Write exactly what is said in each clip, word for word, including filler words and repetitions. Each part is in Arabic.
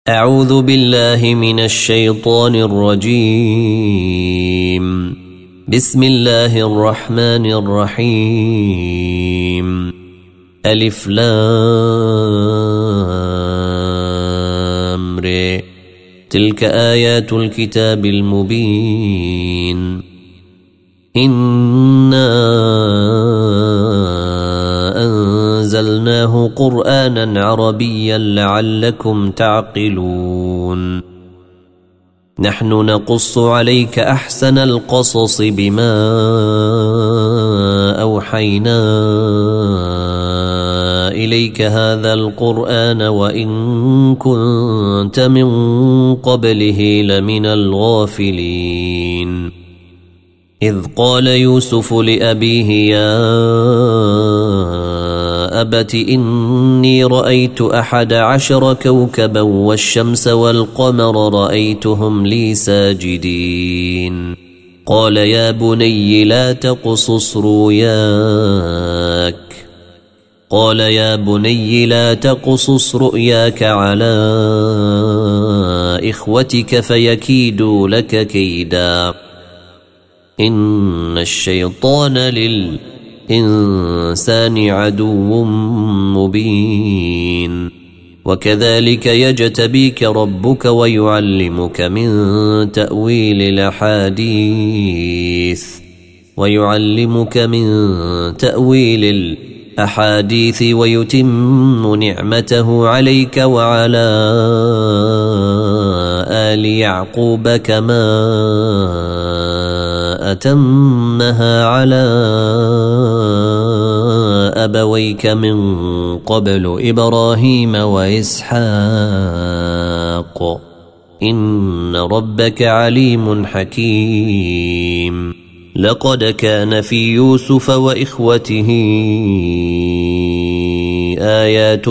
أعوذ بالله من الشيطان الرجيم. بسم الله الرحمن الرحيم. ألف لام ر. تلك آيات الكتاب المبين. إنا أنزلناه قرآنا عربيا لعلكم تعقلون. نحن نقص عليك أحسن القصص بما أوحينا إليك هذا القرآن وإن كنت من قبله لمن الغافلين. إذ قال يوسف لأبيه يا أبت إني رأيت أحد عشر كوكبا والشمس والقمر رأيتهم لي ساجدين. قال يا بني لا تقصص رؤياك قال يا بني لا تقصص رؤياك على إخوتك فيكيدوا لك كيدا. إن الشيطان للإنسان عدو مبين. وكذلك يجتبيك ربك ويعلمك من تأويل الأحاديث ويعلمك من تأويل الأحاديث ويتم نعمته عليك وعلى آل يعقوب كما أتمها على أبويك من قبل إبراهيم وإسحاق إن ربك عليم حكيم. لقد كان في يوسف وإخوته آيات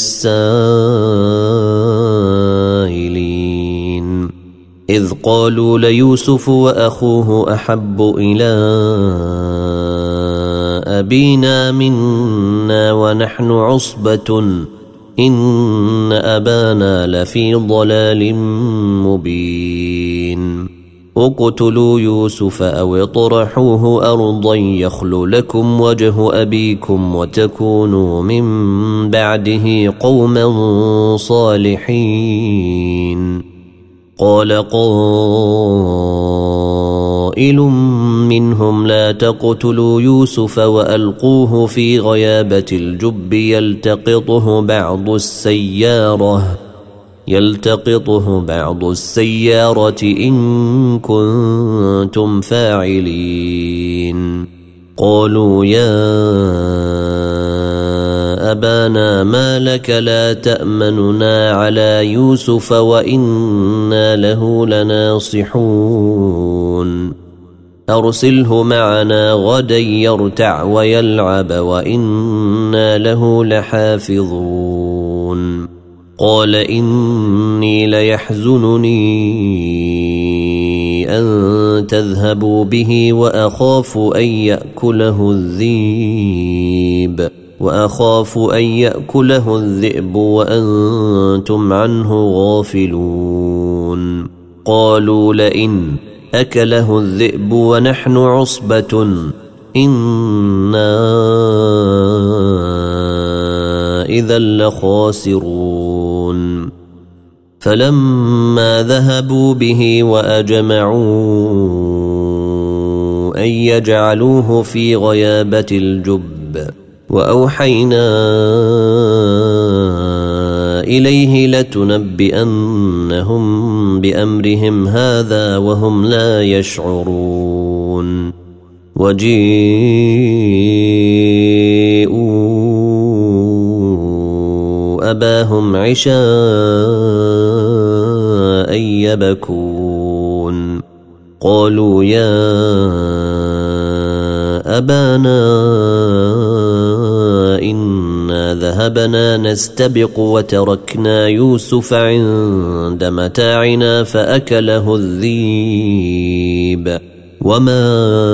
للسائلين إذ قالوا ليوسف وأخوه أحب إلى أبينا منا ونحن عصبة إن أبانا لفي ضلال مبين. اقتلوا يوسف أو اطرحوه أرضا يخل لكم وجه أبيكم وتكونوا من بعده قوما صالحين. قال قائل منهم لا تقتلوا يوسف وألقوه في غيابة الجب يلتقطه بعض السيارة يلتقطه بعض السيارة إن كنتم فاعلين. قالوا يا أبانا ما لك لا تأمننا على يوسف وإنا له لناصحون. أرسله معنا غدا يرتع ويلعب وإنا له لحافظون. قال إني ليحزنني أن تذهبوا به وأخاف أن يأكله الذئب وأخاف أن يأكله الذئب وأنتم عنه غافلون. قالوا لئن أكله الذئب ونحن عصبة إنا إذا لخاسرون. فلما ذهبوا به وأجمعوا أن يجعلوه في غيابة الجب وأوحينا إليه لتنبئنهم بأمرهم هذا وهم لا يشعرون. وجيءوا أباهم عشاء يبكون. قالوا يا أبانا إنا ذهبنا نستبق وتركنا يوسف عند متاعنا فأكله الذئب وما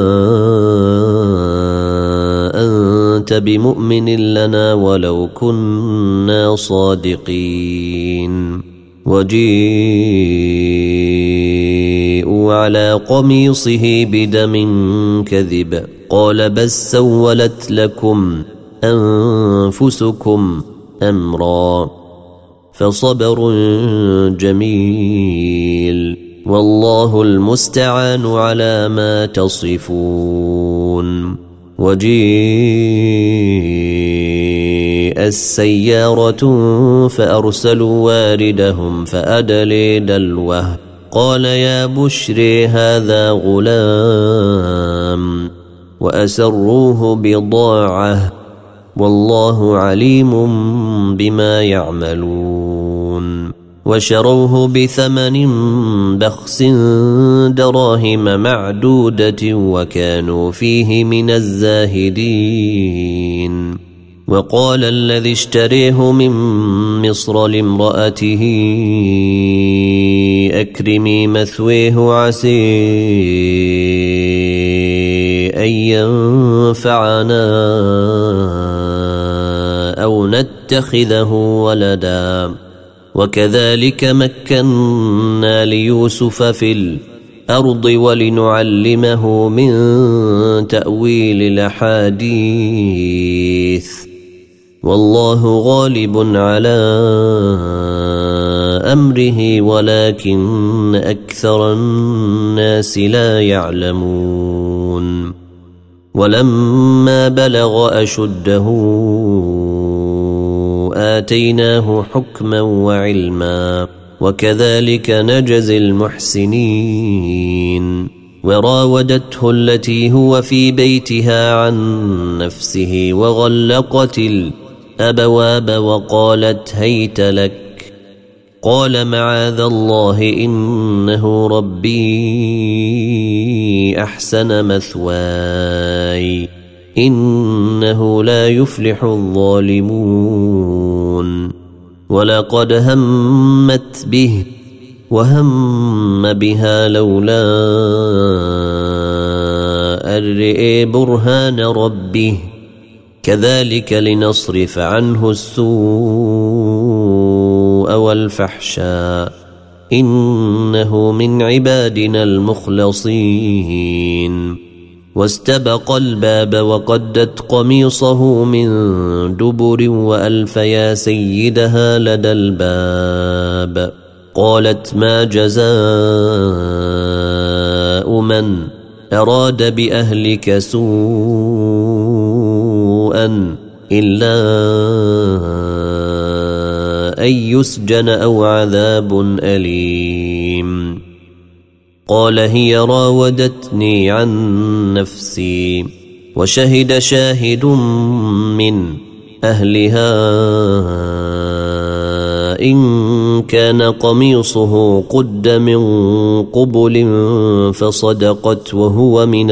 أنت بمؤمن لنا ولو كنا صادقين وجيءوا على قميصه بدم كذب قال بل سولت لكم أنفسكم أمرا فصبر جميل والله المستعان على ما تصفون. وجيء السيارة فأرسلوا واردهم فأدلي دلوه قال يا بشري هذا غلام وأسروه بضاعة والله عليم بما يعملون وشروه بثمن بخس دراهم معدودة وكانوا فيه من الزاهدين. وقال الذي اشتريه من مصر لامرأته أكرمي مثويه عسى أن ينفعنا أو نتخذه ولدا وكذلك مكنا ليوسف في الأرض ولنعلمه من تأويل الأحاديث والله غالب على أمره ولكن أكثر الناس لا يعلمون. ولما بلغ أشده آتيناه حكما وعلما وكذلك نجزي المحسنين. وراودته التي هو في بيتها عن نفسه وغلقت الأبواب وقالت هيت لك قال معاذ الله إنه ربي أحسن مثواي إنه لا يفلح الظالمون. ولقد همت به وهم بها لولا أن رئي برهان ربه كذلك لنصرف عنه السوء والفحشاء إنه من عبادنا المخلصين. واستبق الباب وقدت قميصه من دبر وألف يا سيدها لدى الباب قالت ما جزاء من أراد بأهلك سوءا إلا أن يسجن أو عذاب أليم. قال هي راودتني عن نفسي وشهد شاهد من أهلها إن كان قميصه قد من قبل فصدقت وهو من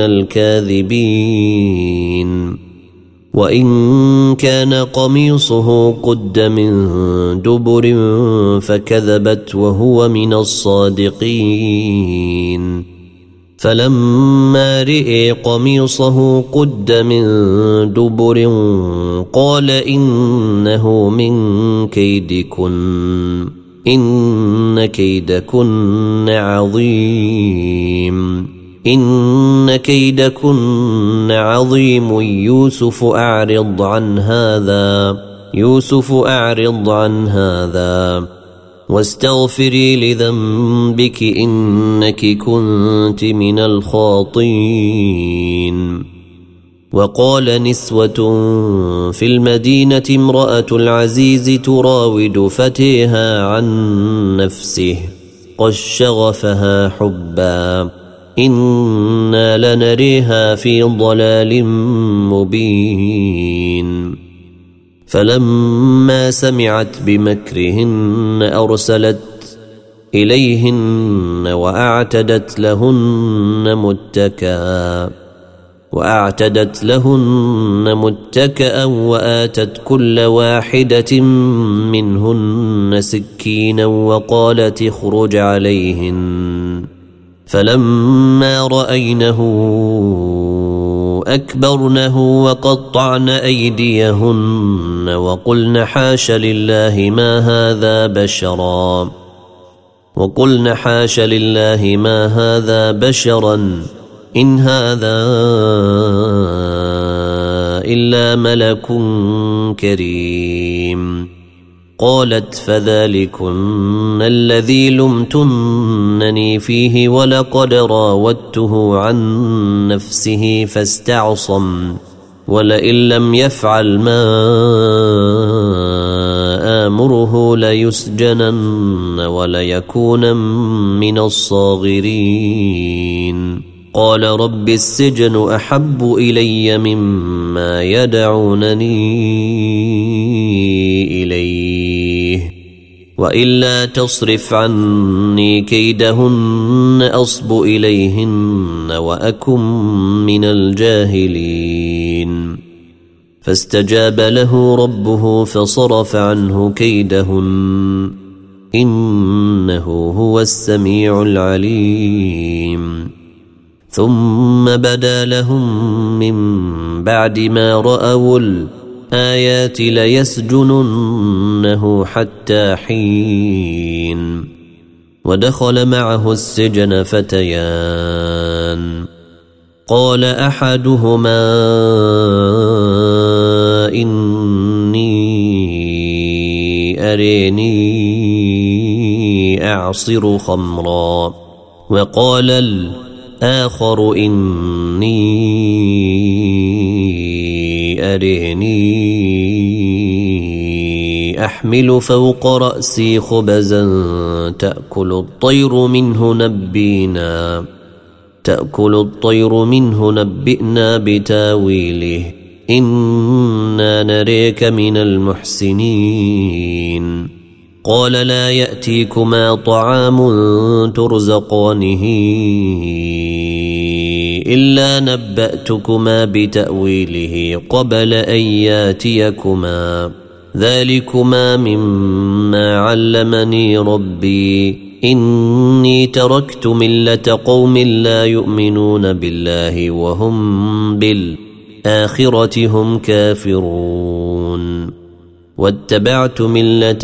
الكاذبين وإن كان قميصه قد من دبر فكذبت وهو من الصادقين. فلما رئي قميصه قد من دبر قال إنه من كيدكن إن كيدكن عظيم إن كيدكن عظيم يوسف أعرض عن هذا يوسف أعرض عن هذا واستغفري لذنبك إنك كنت من الخاطئين. وقال نسوة في المدينة امرأة العزيز تراود فتيها عن نفسه قد شغفها حبا إنا لنريها في ضلال مبين. فلما سمعت بمكرهن أرسلت إليهن وأعتدت لهن متكئا وأعتدت لهن متكئا وآتت كل واحدة منهن سكينا وقالت اخرج عليهن. فلما رأينه أكبرنه وقطعن أيديهن وقلن حاش لله ما هذا بشرا وقلن حاش لله ما هذا بشرا إن هذا إلا ملك كريم. قالت فذلكن الذي لمتنني فيه ولقد راودته عن نفسه فاستعصم ولئن لم يفعل ما آمره ليسجنن وليكون من الصاغرين. قال رب السجن أحب إلي مما يدعونني إليه وإلا تصرف عني كيدهن أصب إليهن وأكن من الجاهلين. فاستجاب له ربه فصرف عنه كيدهن إنه هو السميع العليم. ثم بدا لهم من بعد ما رأوا الآيات ليسجننه حتى حين. ودخل معه السجن فتيان قال أحدهما إني أريني أعصر خمرا وقال الآخر إني أريني أحمل فوق رأسي خبزا تأكل الطير منه نبينا تأكل الطير منه نبئنا بتاويله إنا نريك من المحسنين. قال لا يأتيكما طعام ترزقانه إلا نبأتكما بتأويله قبل أن ياتيكما ذلكما مما علمني ربي إني تركت ملة قوم لا يؤمنون بالله وهم بالآخرة هم كافرون واتبعت ملة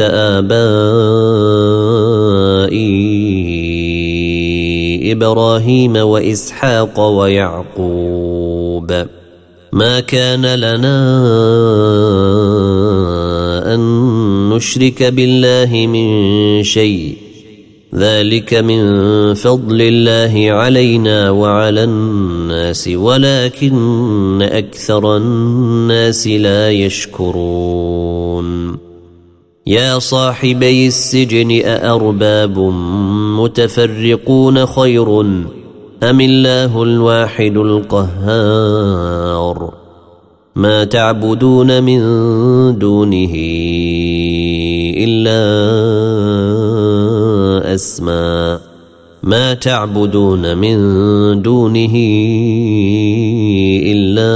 آبائي إبراهيم وإسحاق ويعقوب ما كان لنا أن نشرك بالله من شيء ذلك من فضل الله علينا وعلى الناس ولكن أكثر الناس لا يشكرون. يا صاحبي السجن أأرباب متفرقون خير أم الله الواحد القهار. ما تعبدون من دونه إلا أسماء ما تعبدون من دونه إلا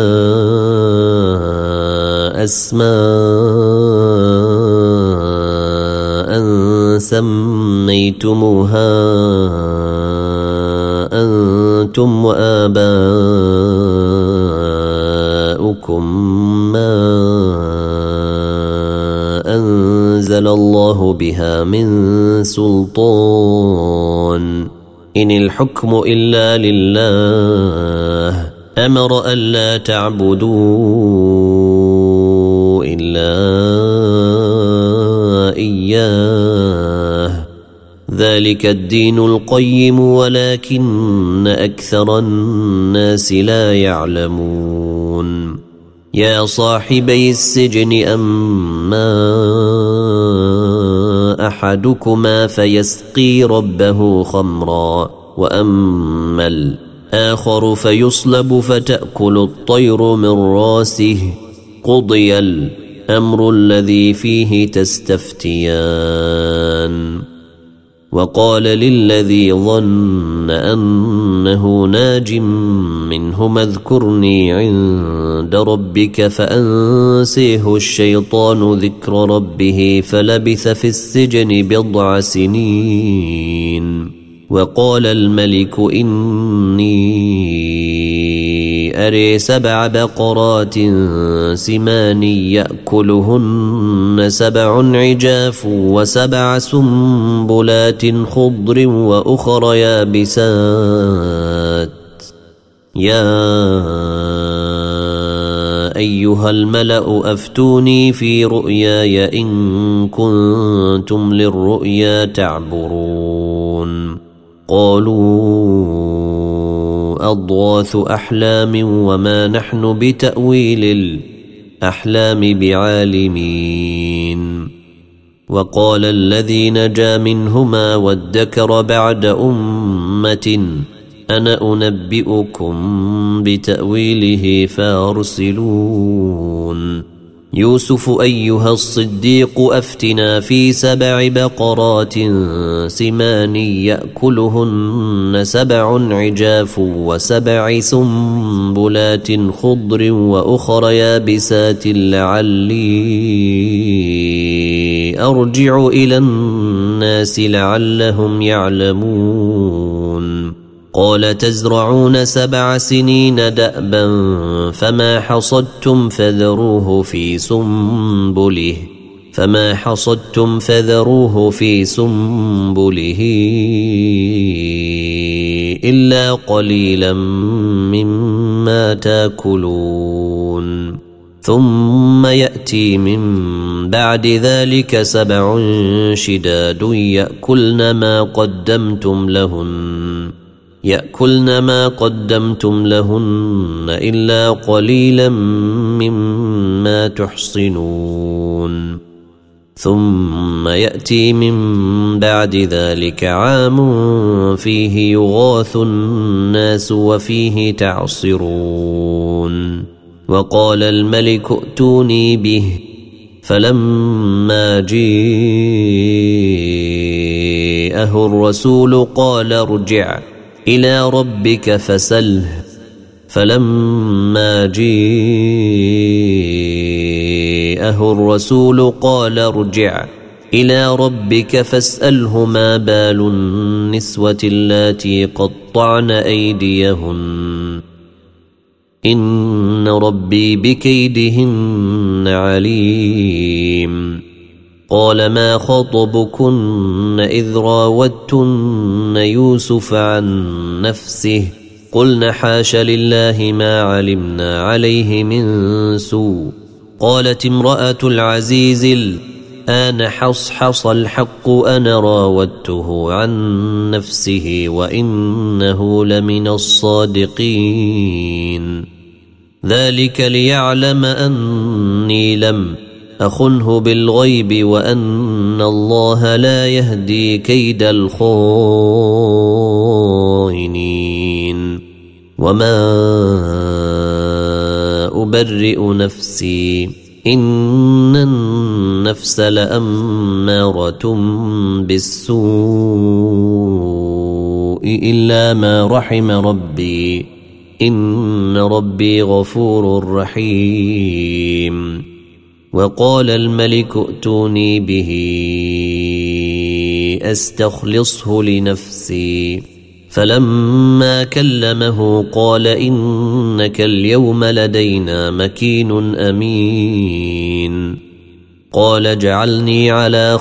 أسماء سميتموها أنتم وآباؤكم ما أنزل الله بها من سلطان إن الحكم إلا لله أمر ألا تعبدوا إلا إياه ذلك الدين القيم ولكن أكثر الناس لا يعلمون. يا صاحبي السجن أما أحدكما فيسقي ربه خمرا وأما الآخر فيصلب فتأكل الطير من راسه قضي الأمر الذي فيه تستفتيان. وقال للذي ظن أنه ناج منهما اذكرني عند ربك فأنسيه الشيطان ذكر ربه فلبث في السجن بضع سنين. وقال الملك إني أري سبع بقرات سمان يأكلهن سبع عجاف وسبع سنبلات خضر وأخر يابسات يا أيها الملأ أفتوني في رؤياي إن كنتم للرؤيا تعبرون قالوا أضغاث أحلام وما نحن بتأويل الأحلام بعالمين وقال الذي نجا منهما وادكر بعد أمة أنا أنبئكم بتأويله فارسلون يوسف أيها الصديق أفتنا في سبع بقرات سمان يأكلهن سبع عجاف وسبع سنبلات خضر وأخر يابسات لعلي أرجع إلى الناس لعلهم يعلمون قال تزرعون سبع سنين دأبا فما حصدتم فذروه في سنبله فما حصدتم فذروه في سنبله إلا قليلا مما تاكلون ثم يأتي من بعد ذلك سبع شداد يأكلن ما قدمتم لهن يأكلن ما قدمتم لهن إلا قليلا مما تحصنون ثم يأتي من بعد ذلك عام فيه يغاث الناس وفيه تعصرون وقال الملك ائتوني به فلما جاءه الرسول قال ارجع إلى ربك فسله فلما جاءه الرسول قال ارجع إلى ربك فاسأله ما بال النسوة اللاتي قطعن أيديهن إن ربي بكيدهن عليم قال ما خطبكن إذ راوتن يوسف عن نفسه قلن حاش لله ما علمنا عليه من سوء قالت امرأة العزيز الآن حصحص الحق أنا راودته عن نفسه وإنه لمن الصادقين ذلك ليعلم أني لم أخنه بالغيب وأن الله لا يهدي كيد الخائنين وما أبرئ نفسي إن النفس لأمارة بالسوء إلا ما رحم ربي إن ربي غفور رحيم وقال الملك ائتوني به أستخلصه لنفسي فلما كلمه قال إنك اليوم لدينا مكين أمين قال اجعلني على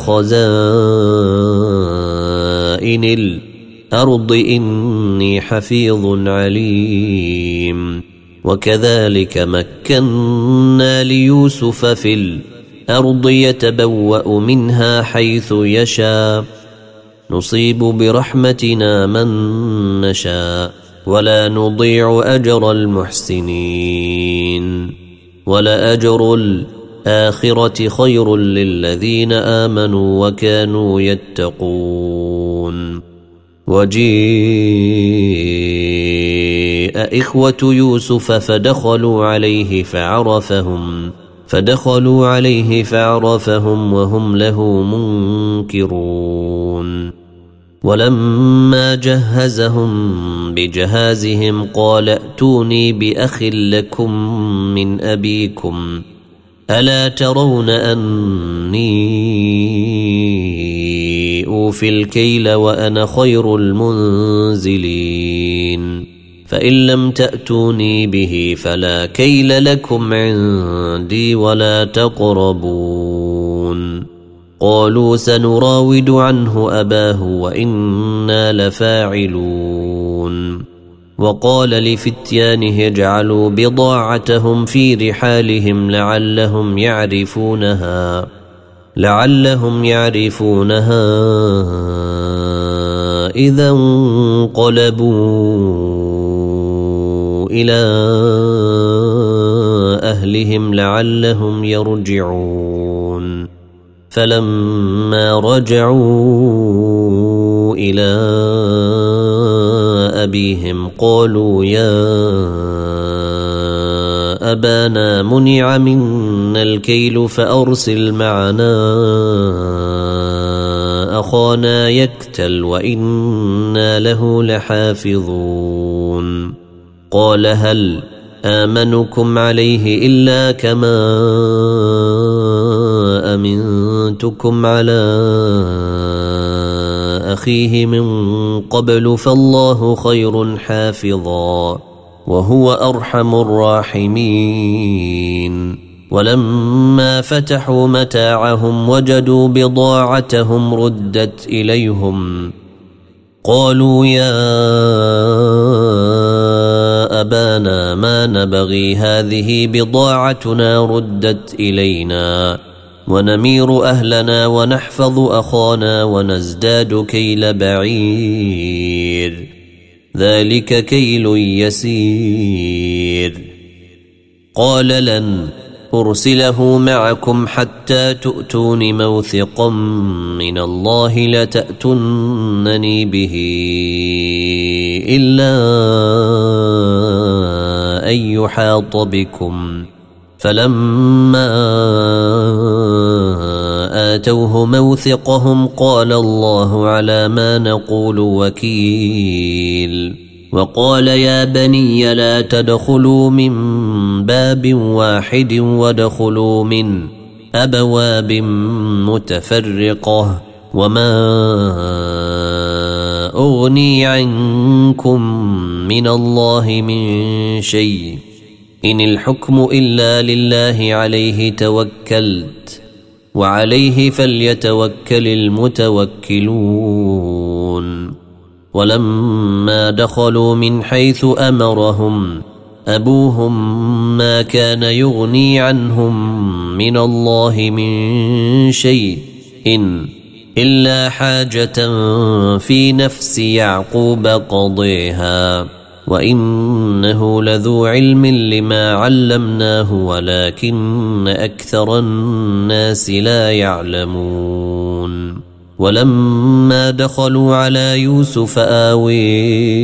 خزائن الأرض إني حفيظ عليم وكذلك مكنا ليوسف في الأرض يتبوأ منها حيث يشاء نصيب برحمتنا من نشاء ولا نضيع أجر المحسنين ولأجر الآخرة خير للذين آمنوا وكانوا يتقون وجيء إخوة يوسف فدخلوا عليه فعرفهم فدخلوا عليه فعرفهم وهم له منكرون ولما جهزهم بجهازهم قال ائتوني بأخ لكم من أبيكم ألا ترون أني أوفي الكيل وأنا خير المنزلين فإن لم تأتوني به فلا كيل لكم عندي ولا تقربون. قالوا سنراود عنه أباه وإنا لفاعلون. وقال لفتيانه اجعلوا بضاعتهم في رحالهم لعلهم يعرفونها لعلهم يعرفونها إذا انقلبوا إلى أهلهم لعلهم يرجعون. فلما رجعوا إلى أبيهم قالوا يا أبانا منع منا الكيل فأرسل معنا أخانا يكتل وإنا له لحافظون. قال هل آمنكم عليه إلا كما أمنتكم على أخيه من قبل فالله خير حافظا وهو أرحم الراحمين. ولما فتحوا متاعهم وجدوا بضاعتهم ردت إليهم قالوا يا أبانا ما نبغي هذه بضاعتنا ردت إلينا ونمير أهلنا ونحفظ أخانا ونزداد كيل بعير ذلك كيل يسير. قال لن أرسله معكم حتى تؤتون موثقا من الله لتأتونني به إلا أن يحاط بكم. فلما آتوه موثقهم قال الله على ما نقول وكيل. وقال يا بني لا تدخلوا من باب واحد وادخلوا من أبواب متفرقة وما أغني عنكم من الله من شيء إن الحكم إلا لله عليه توكلت وعليه فليتوكل المتوكلون. ولما دخلوا من حيث أمرهم أبوهم ما كان يغني عنهم من الله من شيء إن إلا حاجة في نفس يعقوب قضيها وإنه لذو علم لما علمناه ولكن أكثر الناس لا يعلمون. ولما دخلوا على يوسف آوي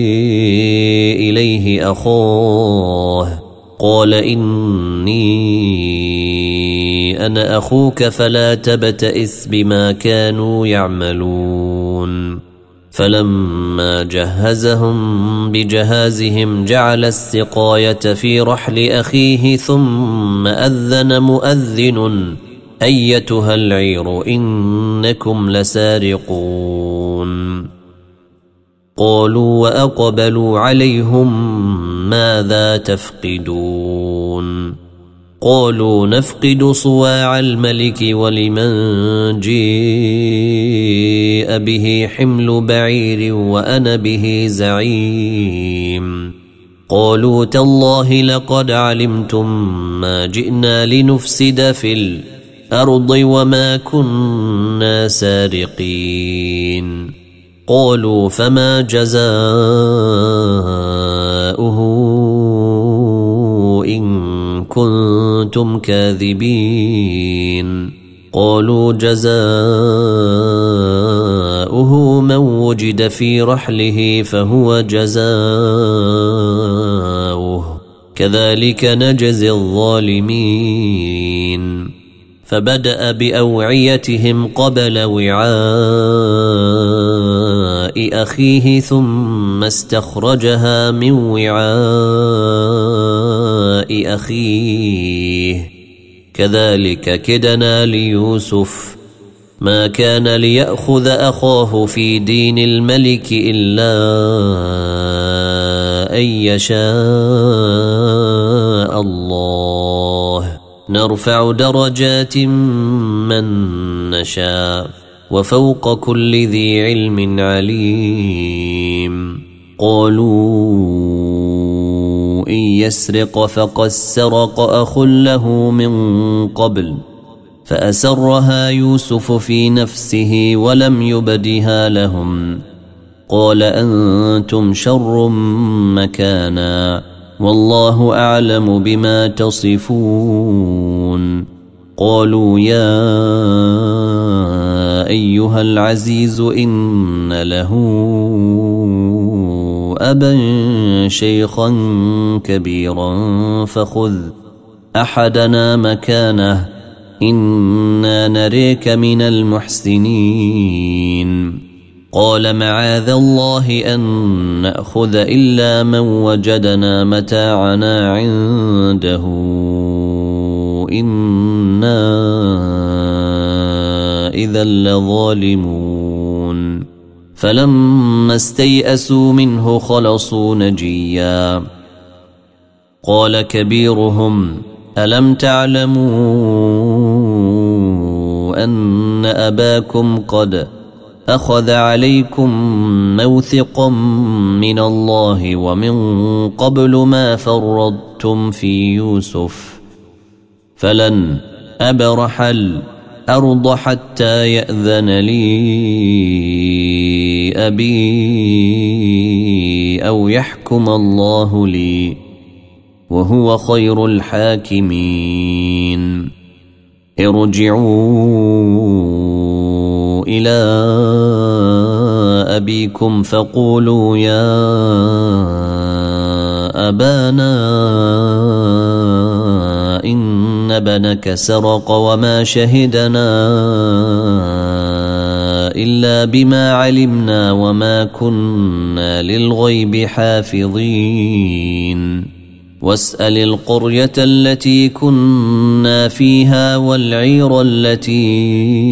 إليه أخاه قال إني أنا أخوك فلا تبتئس بما كانوا يعملون. فلما جهزهم بجهازهم جعل السقاية في رحل أخيه ثم أذن مؤذن أيتها العير إنكم لسارقون. قالوا وأقبلوا عليهم ماذا تفقدون. قالوا نفقد صواع الملك ولمن جيء به حمل بعير وأنا به زعيم. قالوا تالله لقد علمتم ما جئنا لنفسد في الأرض وما كنا سارقين. قالوا فما جزاؤه إن كنتم كاذبين. قالوا جزاؤه من وجد في رحله فهو جزاؤه كذلك نجزي الظالمين. فبدأ بأوعيتهم قبل وعاء أخيه ثم استخرجها من وعاء أخيه كذلك كدنا ليوسف ما كان ليأخذ أخاه في دين الملك إلا أن أن يشاء الله نرفع درجات من نشاء وفوق كل ذي علم عليم. قالوا إن يسرق فقد سرق أخ له من قبل فأسرها يوسف في نفسه ولم يبدها لهم قال أنتم شر مكانا والله أعلم بما تصفون. قالوا يا أيها العزيز إن له أبا شيخا كبيرا فخذ أحدنا مكانه إنا نريك من المحسنين. قال معاذ الله أن نأخذ إلا من وجدنا متاعنا عنده إنا إذا لظالمون. فلما استيئسوا منه خلصوا نجيا. قال كبيرهم ألم تعلموا أن أباكم قد أخذ عليكم موثقا من الله ومن قبل ما فرطتم في يوسف فلن أبرح الأرض حتى يأذن لي أبي أو يحكم الله لي وهو خير الحاكمين. ارجعوا إلى أبيكم فقولوا يا أبانا إن ابنك سرق وما شهدنا إلا بما علمنا وما كنا للغيب حافظين. واسأل القرية التي كنا فيها والعير التي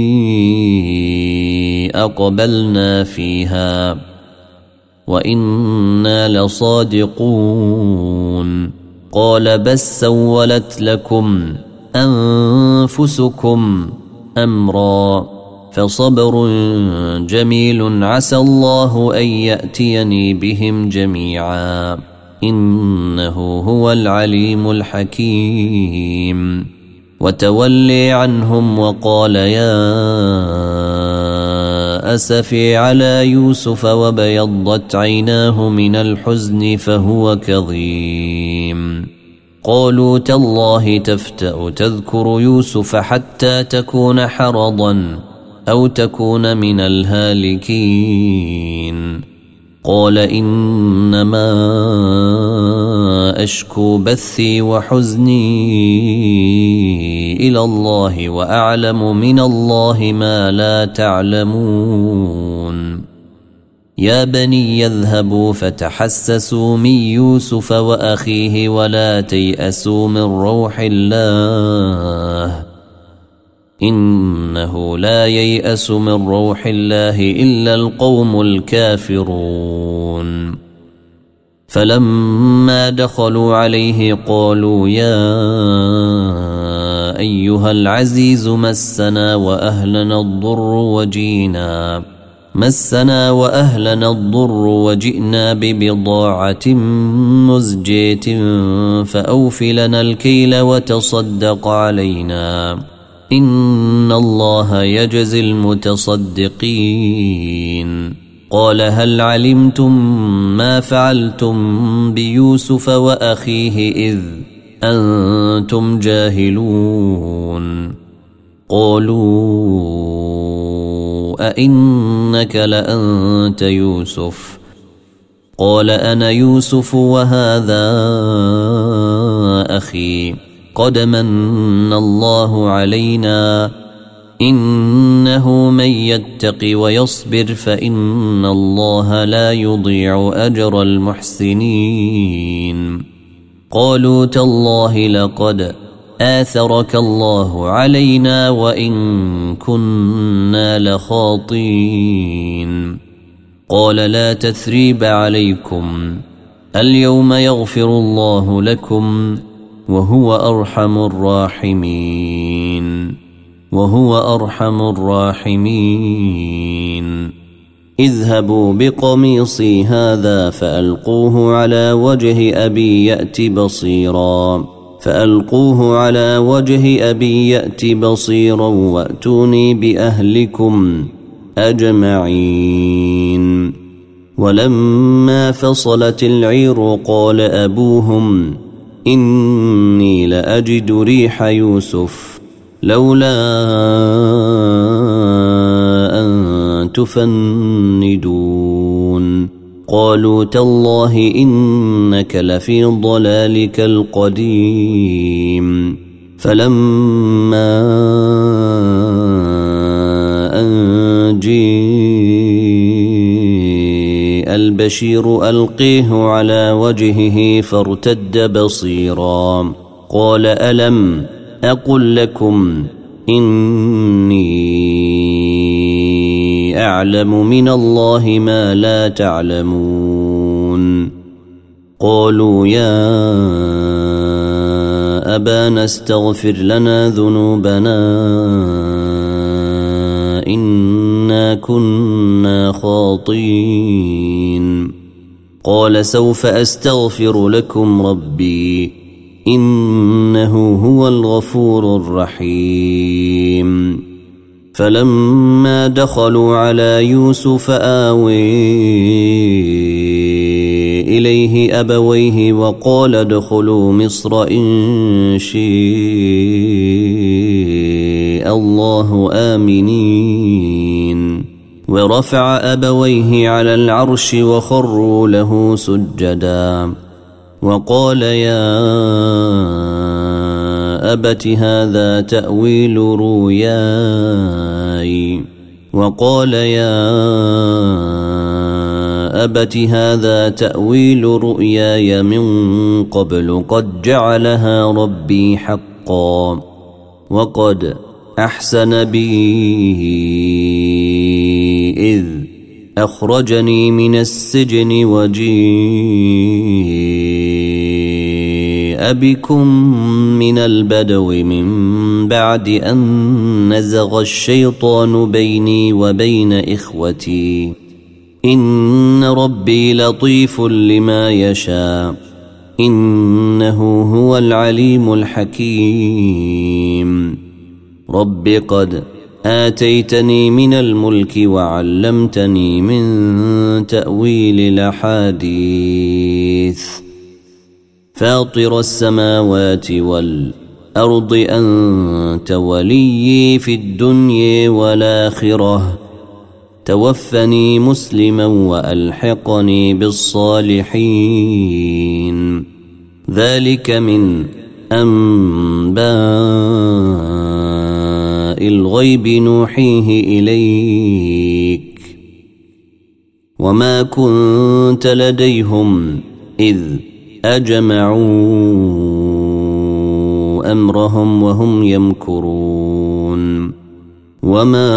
أقبلنا فيها وإنا لصادقون. قال بس سولت لكم أنفسكم أمرا فصبر جميل عسى الله أن يأتيني بهم جميعا إنه هو العليم الحكيم. وتولي عنهم وقال يا أسفي على يوسف وبيضت عيناه من الحزن فهو كظيم. قالوا تالله تفتأ تذكر يوسف حتى تكون حرضا أو تكون من الهالكين. قال إنما أشكو بثي وحزني إلى الله وأعلم من الله ما لا تعلمون. يا بني يذهبوا فتحسسوا من يوسف وأخيه ولا تيأسوا من روح الله إنه لا ييأس من روح الله إلا القوم الكافرون. فلما دخلوا عليه قالوا يا أيها العزيز مسنا وأهلنا الضر وجئنا مسنا وأهلنا الضر وجئنا ببضاعة مزجاة فأوف لنا الكيل وتصدق علينا إن الله يجزي المتصدقين. قال هل علمتم ما فعلتم بيوسف وأخيه إذ أنتم جاهلون؟ قالوا أئنك لأنت يوسف؟ قال أنا يوسف وهذا أخي قد من الله علينا إنه من يتق ويصبر فإن الله لا يضيع أجر المحسنين. قالوا تالله لقد آثرك الله علينا وإن كنا لخاطين. قال لا تثريب عليكم اليوم يغفر الله لكم وهو أرحم الراحمين وهو أرحم الراحمين اذهبوا بقميصي هذا فألقوه على وجه أبي يأت بصيرا فألقوه على وجه أبي يأت بصيرا وأتوني بأهلكم أجمعين. ولما فصلت العير قال أبوهم إني لأجد ريح يوسف لولا أن تفندون قالوا تالله إنك لفي ضلالك القديم. فلما أن جيء البشير ألقيه على وجهه فارتد بصيرا قال ألم أقل لكم إني أعلم من الله ما لا تعلمون. قالوا يا أبانا استغفر لنا ذنوبنا إنا كنا خاطئين. قال سوف أستغفر لكم ربي إنه هو الغفور الرحيم. فلما دخلوا على يوسف آوي إليه أبويه وقال ادخلوا مصر إن شاء الله آمنين. ورفع أبويه على العرش وخروا له سجدا وقال يا أبت هذا تأويل رؤياي وقال يا أبت هذا تأويل رؤياي من قبل قد جعلها ربي حقا وقد أحسن بي إذ أخرجني من السجن وجيء بكم من البدو من بعد أن نزغ الشيطان بيني وبين إخوتي إن ربي لطيف لما يشاء إنه هو العليم الحكيم. رب قد آتيتني من الملك وعلمتني من تأويل الأحاديث فاطر السماوات والأرض أنت وليي في الدنيا والآخرة توفني مسلما وألحقني بالصالحين. ذلك من أنباء الغيب نوحيه إليك وما كنت لديهم إذ أجمعوا أمرهم وهم يمكرون. وما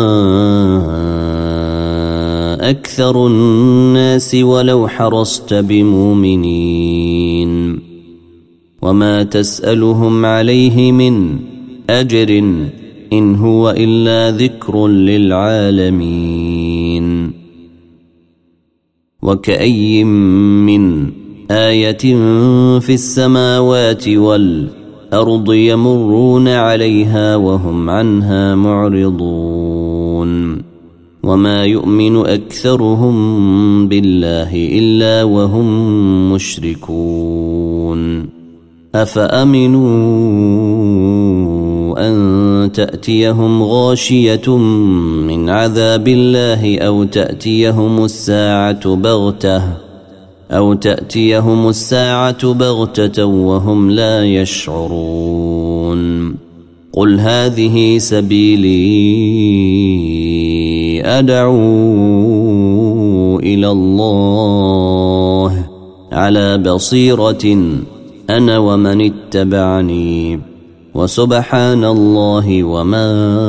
أكثر الناس ولو حرصت بمؤمنين وما تسألهم عليه من أجر إن هو إلا ذكر للعالمين. وكأي من آية في السماوات والأرض يمرون عليها وهم عنها معرضون وما يؤمن أكثرهم بالله إلا وهم مشركون. أفأمنوا أن تأتيهم غاشية من عذاب الله أو تأتيهم الساعة بغتة أو تأتيهم الساعة بغتة وهم لا يشعرون. قل هذه سبيلي أدعو إلى الله على بصيرة أنا ومن اتبعني وسبحان الله وما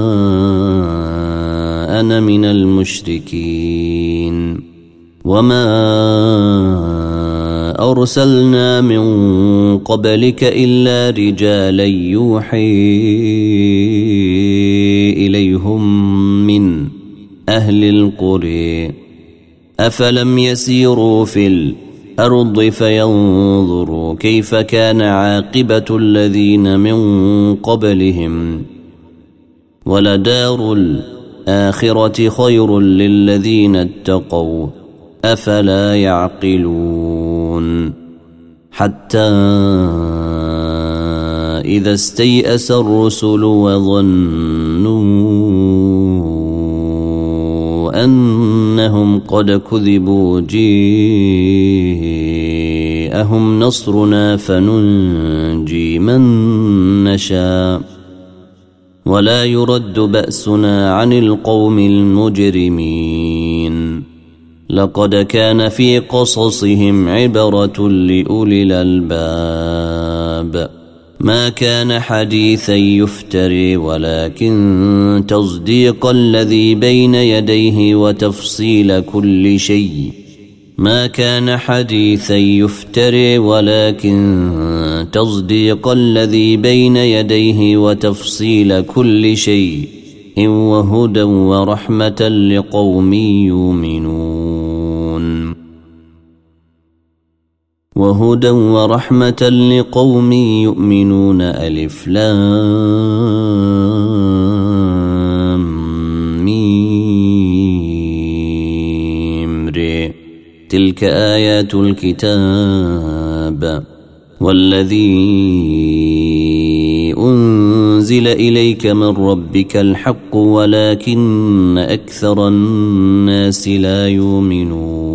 أنا من المشركين. وما أرسلنا من قبلك إلا رجالا يوحي إليهم من أهل القرى أفلم يسيروا في الأرض فينظروا كيف كان عاقبة الذين من قبلهم ولدار الآخرة خير للذين اتقوا أفلا يعقلون حتى إذا استيأس الرسل وظنوا أنهم قد كذبوا جاءهم نصرنا فننجي من نشاء ولا يرد بأسنا عن القوم المجرمين لقد كان في قصصهم عبرة لأولي الألباب ما كان حديثا يفتري ولكن تصديق الذي بين يديه وتفصيل كل شيء ما كان حديثا يفتري ولكن تصديق الذي بين يديه وتفصيل كل شيء وهدى ورحمة لقوم يؤمنون وهدى ورحمة لقوم يؤمنون ألف لام ميم ر تلك آيات الكتاب والذي أنزل إليك من ربك الحق ولكن أكثر الناس لا يؤمنون